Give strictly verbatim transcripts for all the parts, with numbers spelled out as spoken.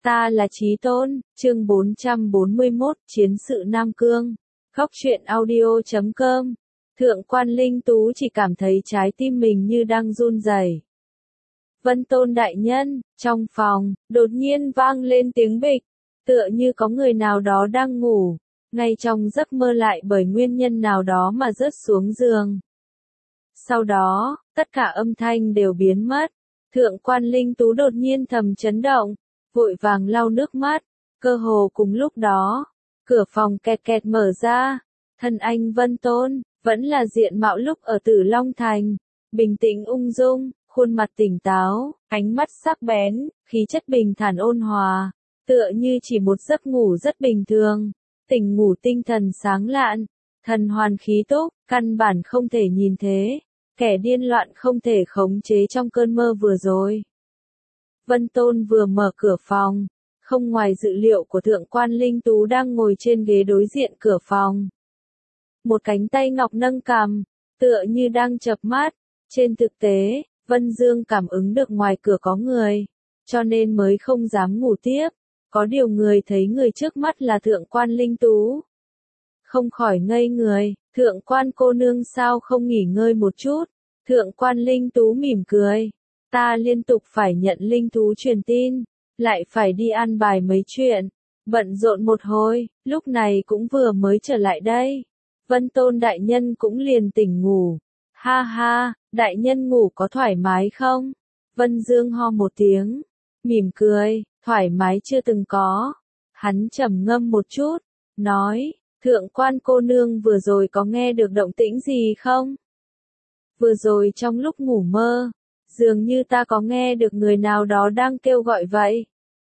Ta là Chí Tôn, chương bốn trăm bốn mươi mốt, Chiến sự Nam Cương. Góc truyện audio chấm com. Thượng quan Linh Tú chỉ cảm thấy trái tim mình như đang run rẩy. Vân Tôn đại nhân, trong phòng, đột nhiên vang lên tiếng bịch, tựa như có người nào đó đang ngủ, ngay trong giấc mơ lại bởi nguyên nhân nào đó mà rớt xuống giường. Sau đó, tất cả âm thanh đều biến mất. Thượng quan Linh Tú đột nhiên thầm chấn động, vội vàng lau nước mắt, cơ hồ cùng lúc đó, cửa phòng kẹt kẹt mở ra, thân anh Vân Tôn, vẫn là diện mạo lúc ở Tử Long Thành, bình tĩnh ung dung, khuôn mặt tỉnh táo, ánh mắt sắc bén, khí chất bình thản ôn hòa, tựa như chỉ một giấc ngủ rất bình thường, tỉnh ngủ tinh thần sáng lạn, thần hoàn khí túc, căn bản không thể nhìn thế, kẻ điên loạn không thể khống chế trong cơn mơ vừa rồi. Vân Tôn vừa mở cửa phòng, không ngoài dự liệu của Thượng quan Linh Tú đang ngồi trên ghế đối diện cửa phòng. Một cánh tay ngọc nâng cằm, tựa như đang chợp mắt, trên thực tế, Vân Dương cảm ứng được ngoài cửa có người, cho nên mới không dám ngủ tiếp, có điều người thấy người trước mắt là Thượng quan Linh Tú. Không khỏi ngây người, Thượng quan cô nương sao không nghỉ ngơi một chút, Thượng quan Linh Tú mỉm cười. Ta liên tục phải nhận linh thú truyền tin, lại phải đi an bài mấy chuyện, bận rộn một hồi, lúc này cũng vừa mới trở lại đây. Vân Tôn đại nhân cũng liền tỉnh ngủ. Ha ha, đại nhân ngủ có thoải mái không? Vân Dương ho một tiếng, mỉm cười, thoải mái chưa từng có. Hắn trầm ngâm một chút, nói, Thượng quan cô nương vừa rồi có nghe được động tĩnh gì không? Vừa rồi trong lúc ngủ mơ, dường như ta có nghe được người nào đó đang kêu gọi vậy.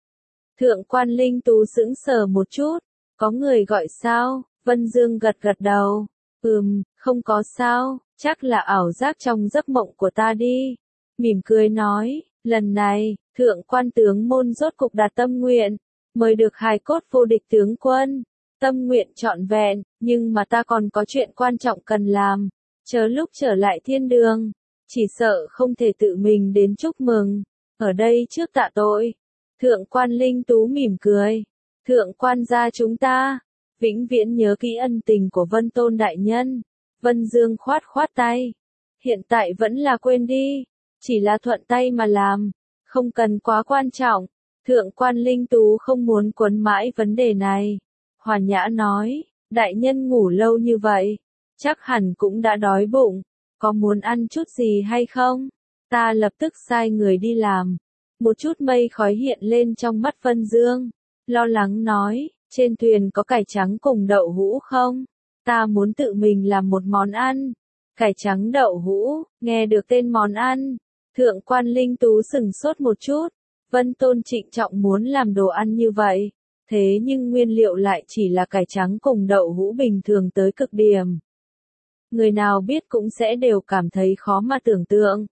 Thượng quan Linh Tú sững sờ một chút, có người gọi sao? Vân Dương gật gật đầu, ừm, không có sao, chắc là ảo giác trong giấc mộng của ta đi. Mỉm cười nói, lần này, Thượng quan tướng môn rốt cục đạt tâm nguyện, mời được hài cốt vô địch tướng quân. Tâm nguyện trọn vẹn, nhưng mà ta còn có chuyện quan trọng cần làm, chờ lúc trở lại thiên đường. Chỉ sợ không thể tự mình đến chúc mừng, ở đây trước tạ tội. Thượng quan Linh Tú mỉm cười, Thượng quan gia chúng ta, vĩnh viễn nhớ kỹ ân tình của Vân Tôn đại nhân. Vân Dương khoát khoát tay, hiện tại vẫn là quên đi, chỉ là thuận tay mà làm, không cần quá quan trọng. Thượng quan Linh Tú không muốn quấn mãi vấn đề này, hòa nhã nói, đại nhân ngủ lâu như vậy, chắc hẳn cũng đã đói bụng. Có muốn ăn chút gì hay không? Ta lập tức sai người đi làm. Một chút mây khói hiện lên trong mắt Vân Dương. Lo lắng nói, trên thuyền có cải trắng cùng đậu hũ không? Ta muốn tự mình làm một món ăn. Cải trắng đậu hũ, nghe được tên món ăn. Thượng quan Linh Tú sửng sốt một chút. Vân Tôn trịnh trọng muốn làm đồ ăn như vậy. Thế nhưng nguyên liệu lại chỉ là cải trắng cùng đậu hũ bình thường tới cực điểm. Người nào biết cũng sẽ đều cảm thấy khó mà tưởng tượng.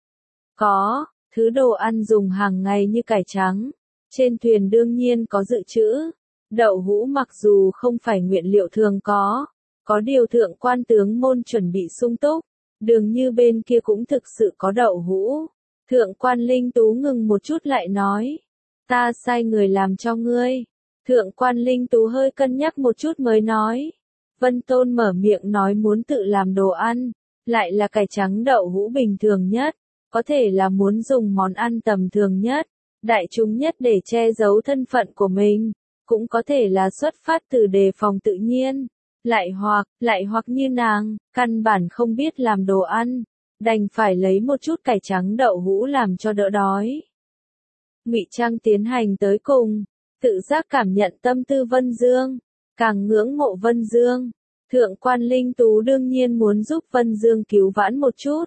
Có, thứ đồ ăn dùng hàng ngày như cải trắng, trên thuyền đương nhiên có dự trữ. Đậu hũ mặc dù không phải nguyên liệu thường có, có điều thượng quan tướng môn chuẩn bị sung túc, dường như bên kia cũng thực sự có đậu hũ. Thượng quan Linh Tú ngừng một chút lại nói, ta sai người làm cho ngươi. Thượng quan Linh Tú hơi cân nhắc một chút mới nói. Vân Tôn mở miệng nói muốn tự làm đồ ăn, lại là cải trắng đậu hũ bình thường nhất, có thể là muốn dùng món ăn tầm thường nhất, đại chúng nhất để che giấu thân phận của mình, cũng có thể là xuất phát từ đề phòng tự nhiên, lại hoặc, lại hoặc như nàng, căn bản không biết làm đồ ăn, đành phải lấy một chút cải trắng đậu hũ làm cho đỡ đói. Ngụy trang tiến hành tới cùng, tự giác cảm nhận tâm tư Vân Dương. Càng ngưỡng mộ Vân Dương, Thượng quan Linh Tú đương nhiên muốn giúp Vân Dương cứu vãn một chút.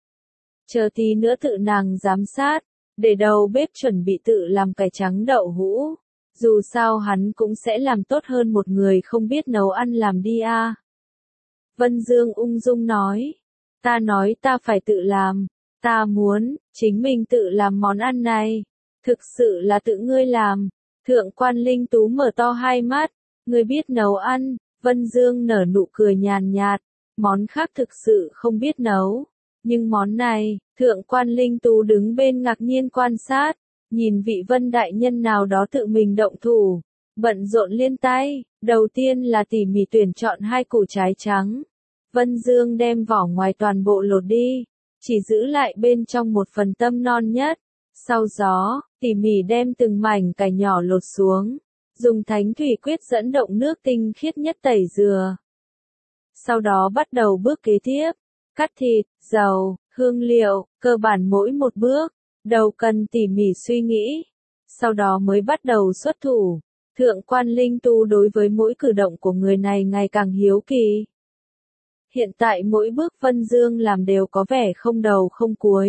Chờ tí nữa tự nàng giám sát, để đầu bếp chuẩn bị tự làm cải trắng đậu hũ. Dù sao hắn cũng sẽ làm tốt hơn một người không biết nấu ăn làm đi a. Vân Dương ung dung nói, ta nói ta phải tự làm, ta muốn, chính mình tự làm món ăn này. Thực sự là tự ngươi làm. Thượng quan Linh Tú mở to hai mắt. Người biết nấu ăn, Vân Dương nở nụ cười nhàn nhạt, món khác thực sự không biết nấu. Nhưng món này, Thượng quan Linh Tú đứng bên ngạc nhiên quan sát, nhìn vị Vân đại nhân nào đó tự mình động thủ, bận rộn liên tay, đầu tiên là tỉ mỉ tuyển chọn hai củ trái trắng. Vân Dương đem vỏ ngoài toàn bộ lột đi, chỉ giữ lại bên trong một phần tâm non nhất. Sau đó, tỉ mỉ đem từng mảnh cải nhỏ lột xuống, dùng thánh thủy quyết dẫn động nước tinh khiết nhất tẩy dừa. Sau đó bắt đầu bước kế tiếp, cắt thịt, dầu, hương liệu, cơ bản mỗi một bước, đầu cần tỉ mỉ suy nghĩ, sau đó mới bắt đầu xuất thủ. Thượng quan Linh Tú đối với mỗi cử động của người này ngày càng hiếu kỳ. Hiện tại mỗi bước Vân Dương làm đều có vẻ không đầu không cuối.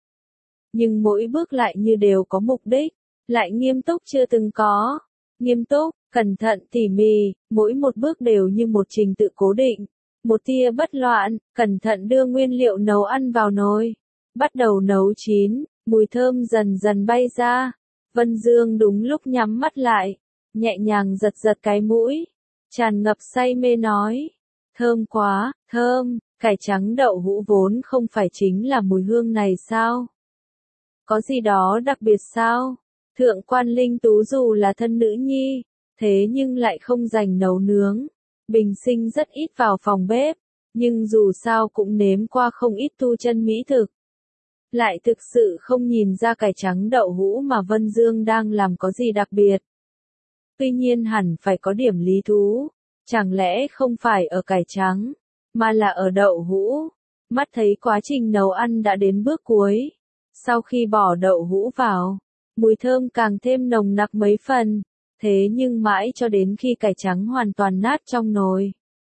Nhưng mỗi bước lại như đều có mục đích, lại nghiêm túc chưa từng có. Nghiêm túc, cẩn thận tỉ mỉ, mỗi một bước đều như một trình tự cố định. Một tia bất loạn, cẩn thận đưa nguyên liệu nấu ăn vào nồi. Bắt đầu nấu chín, mùi thơm dần dần bay ra. Vân Dương đúng lúc nhắm mắt lại, nhẹ nhàng giật giật cái mũi, tràn ngập say mê nói. Thơm quá, thơm, cải trắng đậu hũ vốn không phải chính là mùi hương này sao? Có gì đó đặc biệt sao? Thượng quan Linh Tú dù là thân nữ nhi, thế nhưng lại không dành nấu nướng. Bình sinh rất ít vào phòng bếp, nhưng dù sao cũng nếm qua không ít tu chân mỹ thực. Lại thực sự không nhìn ra cải trắng đậu hũ mà Vân Dương đang làm có gì đặc biệt. Tuy nhiên hẳn phải có điểm lý thú, chẳng lẽ không phải ở cải trắng, mà là ở đậu hũ. Mắt thấy quá trình nấu ăn đã đến bước cuối. Sau khi bỏ đậu hũ vào, mùi thơm càng thêm nồng nặc mấy phần. Thế nhưng mãi cho đến khi cải trắng hoàn toàn nát trong nồi.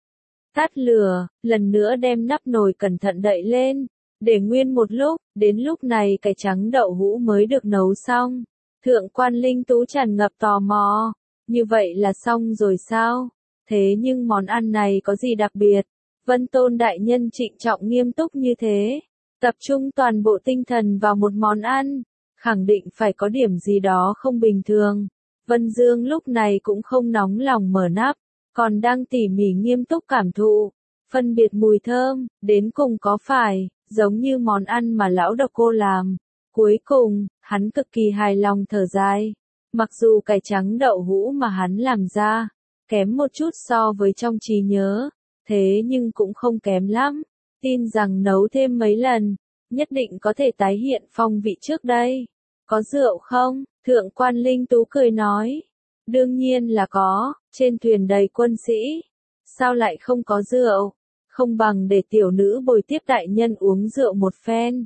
Tắt lửa, lần nữa đem nắp nồi cẩn thận đậy lên, để nguyên một lúc, đến lúc này cải trắng đậu hũ mới được nấu xong. Thượng quan Linh Tú tràn ngập tò mò, như vậy là xong rồi sao? Thế nhưng món ăn này có gì đặc biệt? Vân Tôn đại nhân trịnh trọng nghiêm túc như thế, tập trung toàn bộ tinh thần vào một món ăn, khẳng định phải có điểm gì đó không bình thường. Vân Dương lúc này cũng không nóng lòng mở nắp, còn đang tỉ mỉ nghiêm túc cảm thụ, phân biệt mùi thơm, đến cùng có phải, giống như món ăn mà lão độc cô làm. Cuối cùng, hắn cực kỳ hài lòng thở dài. Mặc dù cải trắng đậu hũ mà hắn làm ra, kém một chút so với trong trí nhớ, thế nhưng cũng không kém lắm. Tin rằng nấu thêm mấy lần, nhất định có thể tái hiện phong vị trước đây. Có rượu không? Thượng quan Linh Tú cười nói. Đương nhiên là có, trên thuyền đầy quân sĩ. Sao lại không có rượu? Không bằng để tiểu nữ bồi tiếp đại nhân uống rượu một phen.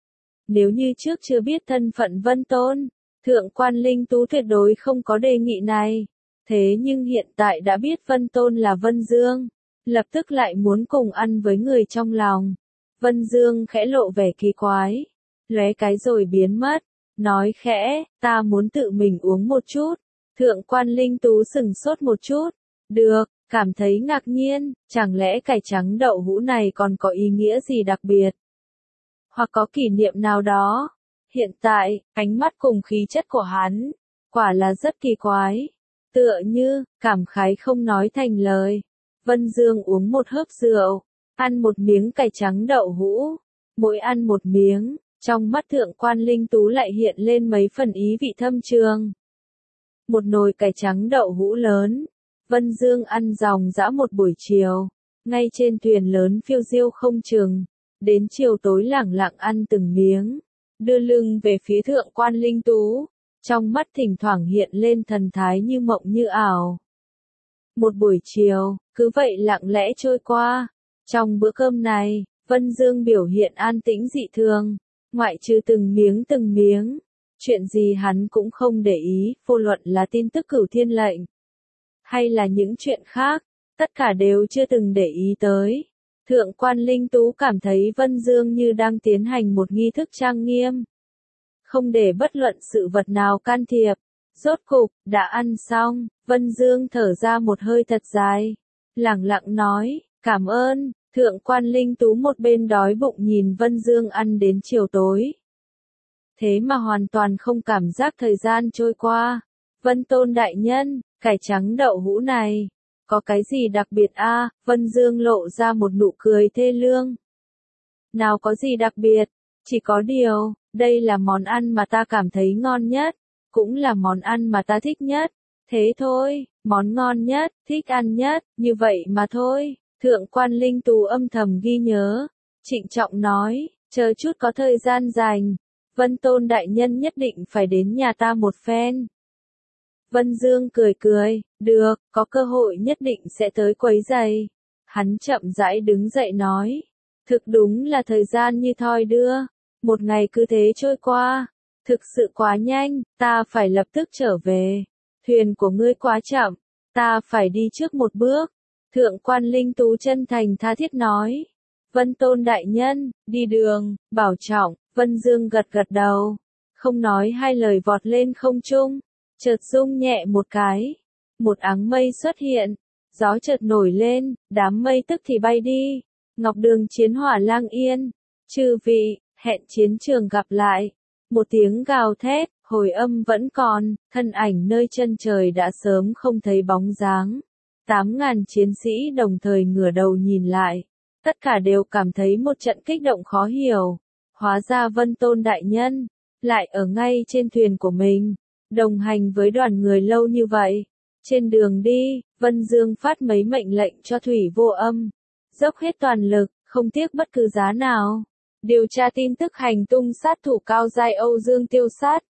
Nếu như trước chưa biết thân phận Vân Tôn, Thượng quan Linh Tú tuyệt đối không có đề nghị này. Thế nhưng hiện tại đã biết Vân Tôn là Vân Dương, lập tức lại muốn cùng ăn với người trong lòng. Vân Dương khẽ lộ vẻ kỳ quái, lóe cái rồi biến mất, nói khẽ, ta muốn tự mình uống một chút. Thượng quan Linh Tú sừng sốt một chút, được, cảm thấy ngạc nhiên, chẳng lẽ cải trắng đậu hũ này còn có ý nghĩa gì đặc biệt? Hoặc có kỷ niệm nào đó? Hiện tại, ánh mắt cùng khí chất của hắn, quả là rất kỳ quái. Tựa như, cảm khái không nói thành lời. Vân Dương uống một hớp rượu, ăn một miếng cải trắng đậu hũ. Mỗi ăn một miếng, trong mắt Thượng quan Linh Tú lại hiện lên mấy phần ý vị thâm trường. Một nồi cải trắng đậu hũ lớn, Vân Dương ăn ròng rã một buổi chiều, ngay trên thuyền lớn phiêu diêu không chừng, đến chiều tối lẳng lặng ăn từng miếng, đưa lưng về phía Thượng quan Linh Tú, trong mắt thỉnh thoảng hiện lên thần thái như mộng như ảo. Một buổi chiều, cứ vậy lặng lẽ trôi qua. Trong bữa cơm này, Vân Dương biểu hiện an tĩnh dị thường, ngoại trừ từng miếng từng miếng. Chuyện gì hắn cũng không để ý, vô luận là tin tức cửu thiên lệnh, hay là những chuyện khác, tất cả đều chưa từng để ý tới. Thượng quan Linh Tú cảm thấy Vân Dương như đang tiến hành một nghi thức trang nghiêm, không để bất luận sự vật nào can thiệp. Rốt cục, đã ăn xong, Vân Dương thở ra một hơi thật dài, lẳng lặng nói, cảm ơn. Thượng quan Linh Tú một bên đói bụng nhìn Vân Dương ăn đến chiều tối. Thế mà hoàn toàn không cảm giác thời gian trôi qua. Vân Tôn đại nhân, cải trắng đậu hũ này, có cái gì đặc biệt a? À? Vân Dương lộ ra một nụ cười thê lương. Nào có gì đặc biệt, chỉ có điều, Đây là món ăn mà ta cảm thấy ngon nhất, cũng là món ăn mà ta thích nhất. Thế thôi, món ngon nhất, thích ăn nhất, như vậy mà thôi. Thượng quan Linh Tú âm thầm ghi nhớ, trịnh trọng nói, chờ chút có thời gian dành, Vân Tôn đại nhân nhất định phải đến nhà ta một phen. Vân Dương cười cười, được, có cơ hội nhất định sẽ tới quấy giày. Hắn chậm rãi đứng dậy nói, thực đúng là thời gian như thoi đưa, một ngày cứ thế trôi qua, thực sự quá nhanh, ta phải lập tức trở về. Thuyền của ngươi quá chậm, ta phải đi trước một bước. Thượng quan Linh Tú chân thành tha thiết nói, Vân Tôn đại nhân, đi đường, bảo trọng. Vân Dương gật gật đầu, không nói hai lời vọt lên không trung, chợt rung nhẹ một cái, một áng mây xuất hiện, gió chợt nổi lên, đám mây tức thì bay đi. Ngọc Đường chiến hỏa lang yên, chư vị, hẹn chiến trường gặp lại. Một tiếng gào thét, hồi âm vẫn còn, thân ảnh nơi chân trời đã sớm không thấy bóng dáng. Tám ngàn chiến sĩ đồng thời ngửa đầu nhìn lại, tất cả đều cảm thấy một trận kích động khó hiểu. Hóa ra Vân Tôn đại nhân, lại ở ngay trên thuyền của mình, đồng hành với đoàn người lâu như vậy. Trên đường đi, Vân Dương phát mấy mệnh lệnh cho Thủy Vô Âm, dốc hết toàn lực, không tiếc bất cứ giá nào. Điều tra tin tức hành tung sát thủ cao giai Âu Dương Tiêu Sát.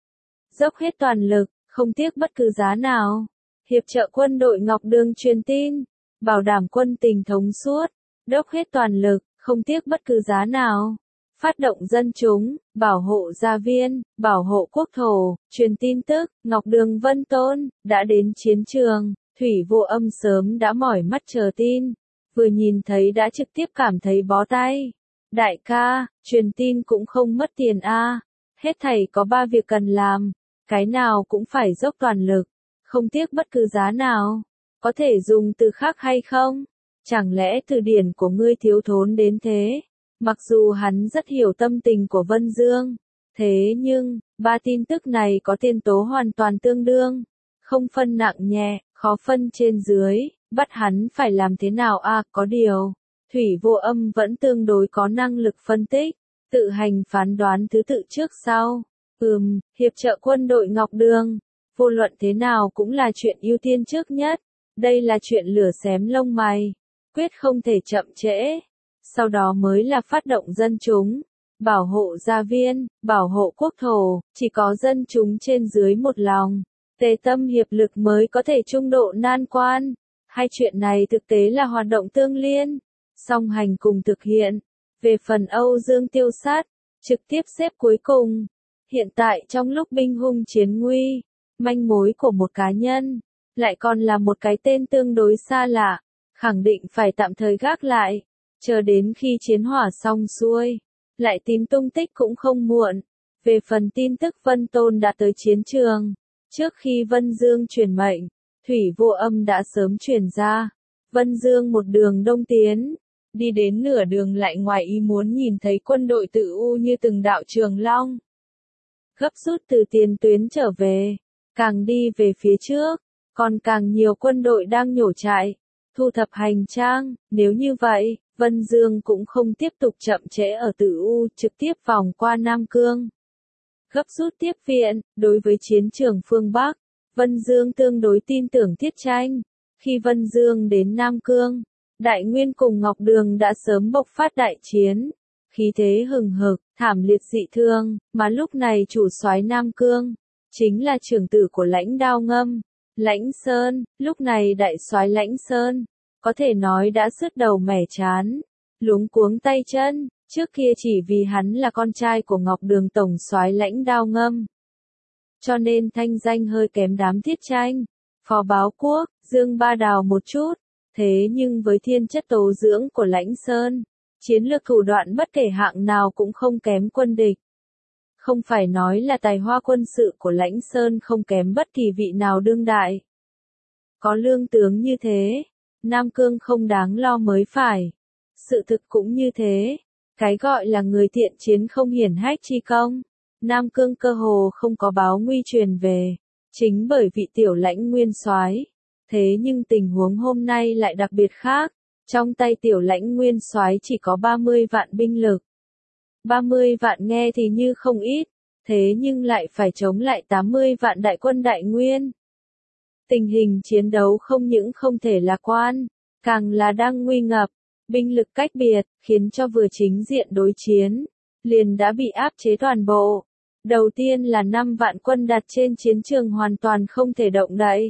Dốc hết toàn lực, không tiếc bất cứ giá nào. Hiệp trợ quân đội Ngọc Đường truyền tin, bảo đảm quân tình thống suốt, dốc hết toàn lực, không tiếc bất cứ giá nào. Phát động dân chúng, bảo hộ gia viên, bảo hộ quốc thổ, truyền tin tức, Ngọc Đường Vân Tôn, đã đến chiến trường. Thủy Vô Âm sớm đã mỏi mắt chờ tin, vừa nhìn thấy đã trực tiếp cảm thấy bó tay. Đại ca, truyền tin cũng không mất tiền a, hết thảy có ba việc cần làm, cái nào cũng phải dốc toàn lực, không tiếc bất cứ giá nào. Có thể dùng từ khác hay không? Chẳng lẽ từ điển của ngươi thiếu thốn đến thế? Mặc dù hắn rất hiểu tâm tình của Vân Dương, thế nhưng, ba tin tức này có tiên tố hoàn toàn tương đương, không phân nặng nhẹ, khó phân trên dưới, bắt hắn phải làm thế nào a? À, có điều, Thủy Vô Âm vẫn tương đối có năng lực phân tích, tự hành phán đoán thứ tự trước sau. Ừm, hiệp trợ quân đội Ngọc Đường, vô luận thế nào cũng là chuyện ưu tiên trước nhất, đây là chuyện lửa xém lông mày, quyết không thể chậm trễ. Sau đó mới là phát động dân chúng, bảo hộ gia viên, bảo hộ quốc thổ, chỉ có dân chúng trên dưới một lòng, tề tâm hiệp lực mới có thể trung độ nan quan. Hai chuyện này thực tế là hoạt động tương liên, song hành cùng thực hiện. Về phần Âu Dương Tiêu Sát, trực tiếp xếp cuối cùng. Hiện tại trong lúc binh hung chiến nguy, manh mối của một cá nhân, lại còn là một cái tên tương đối xa lạ, khẳng định phải tạm thời gác lại. Chờ đến khi chiến hỏa xong xuôi, lại tìm tung tích cũng không muộn. Về phần tin tức Vân Tôn đã tới chiến trường, trước khi Vân Dương truyền mệnh, Thủy Vô Âm đã sớm truyền ra. Vân Dương một đường đông tiến, đi đến nửa đường lại ngoài ý muốn nhìn thấy quân đội Tử U như từng đạo trường long, gấp rút từ tiền tuyến trở về, càng đi về phía trước, còn càng nhiều quân đội đang nhổ trại, thu thập hành trang. Nếu như vậy, Vân Dương cũng không tiếp tục chậm trễ ở Tử U, trực tiếp vòng qua Nam Cương. Gấp rút tiếp viện, đối với chiến trường phương Bắc, Vân Dương tương đối tin tưởng Thiết Tranh. Khi Vân Dương đến Nam Cương, Đại Nguyên cùng Ngọc Đường đã sớm bộc phát đại chiến, khí thế hừng hực, thảm liệt dị thương, mà lúc này chủ soái Nam Cương, chính là trưởng tử của Lãnh Đao Ngâm, Lãnh Sơn. Lúc này đại soái Lãnh Sơn, có thể nói đã sứt đầu mẻ chán, luống cuống tay chân, trước kia chỉ vì hắn là con trai của Ngọc Đường tổng soái Lãnh Đao Ngâm, cho nên thanh danh hơi kém đám Thiết Tranh, Phó Báo Quốc, Dương Ba Đào một chút. Thế nhưng với thiên chất tố dưỡng của Lãnh Sơn, chiến lược thủ đoạn bất kể hạng nào cũng không kém quân địch. Không phải nói là tài hoa quân sự của Lãnh Sơn không kém bất kỳ vị nào đương đại. Có lương tướng như thế, Nam Cương không đáng lo mới phải. Sự thực cũng như thế, cái gọi là người thiện chiến không hiển hách chi công, Nam Cương cơ hồ không có báo nguy truyền về, chính bởi vị tiểu Lãnh nguyên soái. Thế nhưng tình huống hôm nay lại đặc biệt khác, trong tay tiểu Lãnh nguyên soái chỉ có ba mươi vạn binh lực. ba mươi vạn nghe thì như không ít, thế nhưng lại phải chống lại tám mươi vạn đại quân Đại Nguyên. Tình hình chiến đấu không những không thể lạc quan, càng là đang nguy ngập, binh lực cách biệt, khiến cho vừa chính diện đối chiến, liền đã bị áp chế toàn bộ. Đầu tiên là năm vạn quân đặt trên chiến trường hoàn toàn không thể động đậy.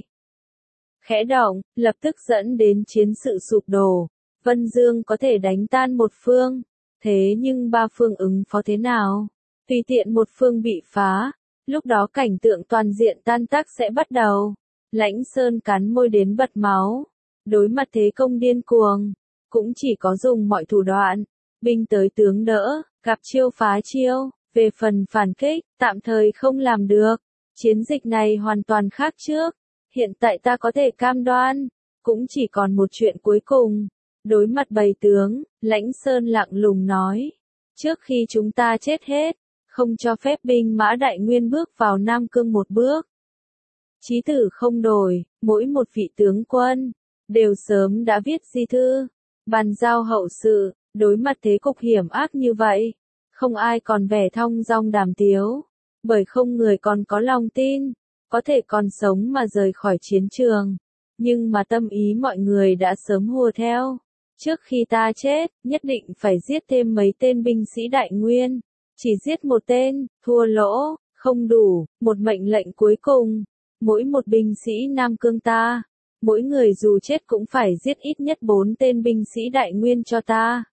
Khẽ động, lập tức dẫn đến chiến sự sụp đổ, Vân Dương có thể đánh tan một phương, thế nhưng ba phương ứng phó thế nào? Tùy tiện một phương bị phá, lúc đó cảnh tượng toàn diện tan tác sẽ bắt đầu. Lãnh Sơn cắn môi đến bật máu, đối mặt thế công điên cuồng, cũng chỉ có dùng mọi thủ đoạn, binh tới tướng đỡ, gặp chiêu phá chiêu, về phần phản kích, tạm thời không làm được. Chiến dịch này hoàn toàn khác trước, hiện tại ta có thể cam đoan, cũng chỉ còn một chuyện cuối cùng. Đối mặt bầy tướng, Lãnh Sơn lặng lùng nói, trước khi chúng ta chết hết, không cho phép binh mã Đại Nguyên bước vào Nam Cương một bước. Chí tử không đổi, mỗi một vị tướng quân, đều sớm đã viết di thư, bàn giao hậu sự, đối mặt thế cục hiểm ác như vậy, không ai còn vẻ thong dong đàm tiếu, bởi không người còn có lòng tin, có thể còn sống mà rời khỏi chiến trường, nhưng mà tâm ý mọi người đã sớm hùa theo. Trước khi ta chết, nhất định phải giết thêm mấy tên binh sĩ Đại Nguyên, chỉ giết một tên, thua lỗ, không đủ, một mệnh lệnh cuối cùng. Mỗi một binh sĩ Nam Cương ta, mỗi người dù chết cũng phải giết ít nhất bốn tên binh sĩ Đại Nguyên cho ta.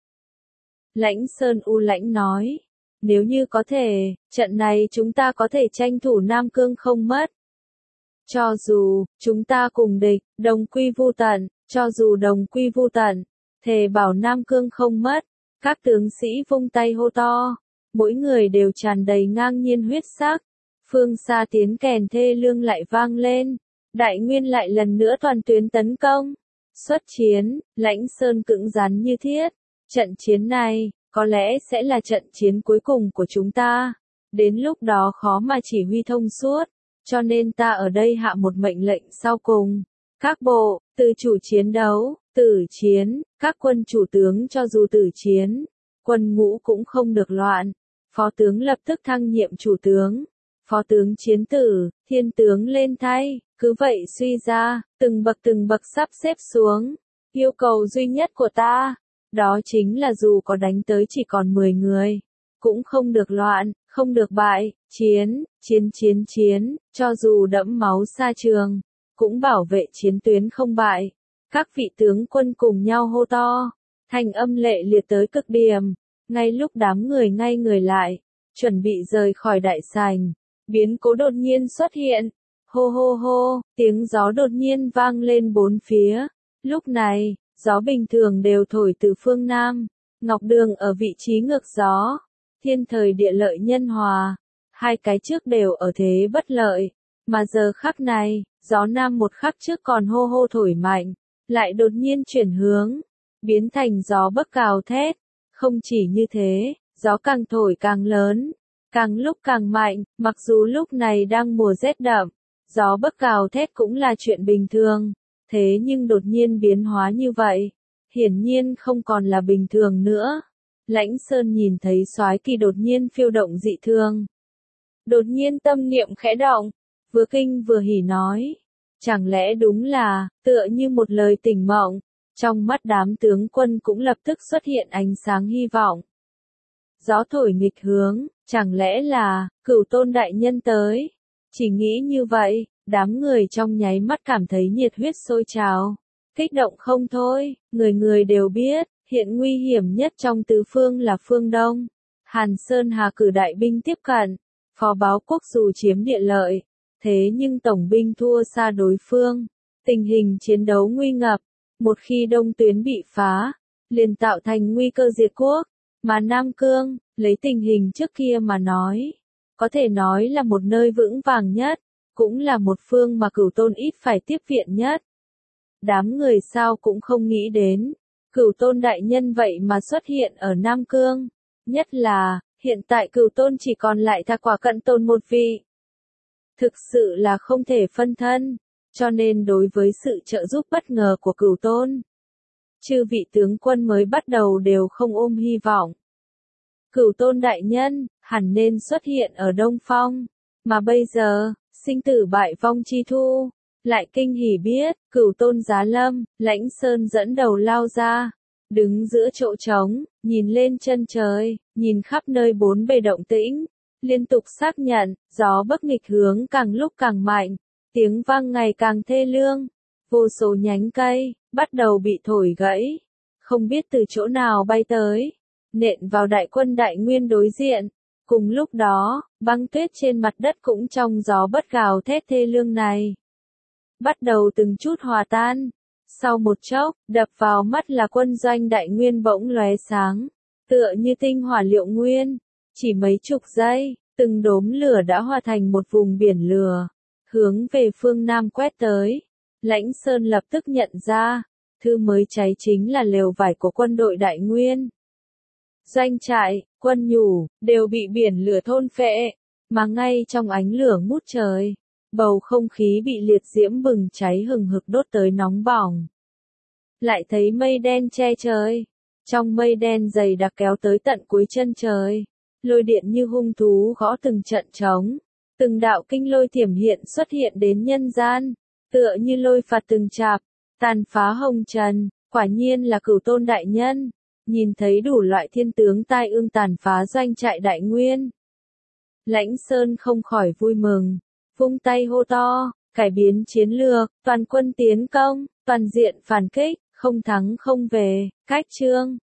Lãnh Sơn u lãnh nói, nếu như có thể, trận này chúng ta có thể tranh thủ Nam Cương không mất. Cho dù, chúng ta cùng địch, đồng quy vu tận, cho dù đồng quy vu tận, thề bảo Nam Cương không mất, các tướng sĩ vung tay hô to, mỗi người đều tràn đầy ngang nhiên huyết sắc. Phương xa tiếng kèn thê lương lại vang lên, Đại Nguyên lại lần nữa toàn tuyến tấn công. Xuất chiến, Lãnh Sơn cứng rắn như thiết. Trận chiến này, có lẽ sẽ là trận chiến cuối cùng của chúng ta. Đến lúc đó khó mà chỉ huy thông suốt, cho nên ta ở đây hạ một mệnh lệnh sau cùng. Các bộ, từ chủ chiến đấu, tử chiến, các quân chủ tướng cho dù tử chiến, quân ngũ cũng không được loạn. Phó tướng lập tức thăng nhiệm chủ tướng. Phó tướng chiến tử, thiên tướng lên thay, cứ vậy suy ra, từng bậc từng bậc sắp xếp xuống. Yêu cầu duy nhất của ta, đó chính là dù có đánh tới chỉ còn mười người, cũng không được loạn, không được bại, chiến, chiến chiến chiến, cho dù đẫm máu xa trường, cũng bảo vệ chiến tuyến không bại. Các vị tướng quân cùng nhau hô to, thanh âm lệ liệt tới cực điểm, ngay lúc đám người ngay người lại, chuẩn bị rời khỏi đại sảnh. Biến cố đột nhiên xuất hiện, hô hô hô, tiếng gió đột nhiên vang lên bốn phía. Lúc này, gió bình thường đều thổi từ phương Nam, Ngọc Đường ở vị trí ngược gió, thiên thời địa lợi nhân hòa, hai cái trước đều ở thế bất lợi, mà giờ khắc này, gió Nam một khắc trước còn hô hô thổi mạnh, lại đột nhiên chuyển hướng, biến thành gió bắc gào thét. Không chỉ như thế, gió càng thổi càng lớn, càng lúc càng mạnh, mặc dù lúc này đang mùa rét đậm, gió bắc gào thét cũng là chuyện bình thường, thế nhưng đột nhiên biến hóa như vậy, hiển nhiên không còn là bình thường nữa. Lãnh Sơn nhìn thấy soái kỳ đột nhiên phiêu động dị thường, đột nhiên tâm niệm khẽ động, vừa kinh vừa hỉ nói, chẳng lẽ đúng là, tựa như một lời tỉnh mộng, trong mắt đám tướng quân cũng lập tức xuất hiện ánh sáng hy vọng. Gió thổi nghịch hướng, chẳng lẽ là, Cửu Tôn đại nhân tới? Chỉ nghĩ như vậy, đám người trong nháy mắt cảm thấy nhiệt huyết sôi trào, kích động không thôi, người người đều biết, hiện nguy hiểm nhất trong tứ phương là phương Đông. Hàn Sơn Hà cử đại binh tiếp cận, phò báo quốc dù chiếm địa lợi, thế nhưng tổng binh thua xa đối phương, tình hình chiến đấu nguy ngập, một khi Đông tuyến bị phá, liền tạo thành nguy cơ diệt quốc. Mà Nam Cương, lấy tình hình trước kia mà nói, có thể nói là một nơi vững vàng nhất, cũng là một phương mà Cửu Tôn ít phải tiếp viện nhất. Đám người sao cũng không nghĩ đến, Cửu Tôn đại nhân vậy mà xuất hiện ở Nam Cương, nhất là, hiện tại Cửu Tôn chỉ còn lại Thạc Quả Cận Tôn một vị. Thực sự là không thể phân thân, cho nên đối với sự trợ giúp bất ngờ của Cửu Tôn, chư vị tướng quân mới bắt đầu đều không ôm hy vọng. Cửu Tôn đại nhân, hẳn nên xuất hiện ở Đông Phong. Mà bây giờ, sinh tử bại vong chi thu. Lại kinh hỉ biết, Cửu Tôn giá lâm, Lãnh Sơn dẫn đầu lao ra. Đứng giữa chỗ trống, nhìn lên chân trời, nhìn khắp nơi bốn bề động tĩnh. Liên tục xác nhận, gió bắc nghịch hướng càng lúc càng mạnh. Tiếng vang ngày càng thê lương. Vô số nhánh cây, bắt đầu bị thổi gãy. Không biết từ chỗ nào bay tới. Nện vào đại quân đại nguyên đối diện. Cùng lúc đó, băng tuyết trên mặt đất cũng trong gió bất gào thét thê lương này. Bắt đầu từng chút hòa tan. Sau một chốc, đập vào mắt là quân doanh đại nguyên bỗng lóe sáng. Tựa như tinh hỏa liệu nguyên. Chỉ mấy chục giây, từng đốm lửa đã hòa thành một vùng biển lửa. Hướng về phương Nam quét tới. Lãnh Sơn lập tức nhận ra. Thứ mới cháy chính là lều vải của quân đội đại nguyên. Doanh trại, quân nhủ, đều bị biển lửa thôn phệ, mà ngay trong ánh lửa ngút trời, bầu không khí bị liệt diễm bừng cháy hừng hực đốt tới nóng bỏng. Lại thấy mây đen che trời, trong mây đen dày đặc kéo tới tận cuối chân trời, lôi điện như hung thú gõ từng trận trống, từng đạo kinh lôi thiểm hiện xuất hiện đến nhân gian, tựa như lôi phạt từng chạp, tàn phá hồng trần, quả nhiên là Cửu Tôn đại nhân. Nhìn thấy đủ loại thiên tướng tai ương tàn phá doanh trại đại nguyên. Lãnh Sơn không khỏi vui mừng, vung tay hô to, cải biến chiến lược, toàn quân tiến công, toàn diện phản kích, không thắng không về, cách chương.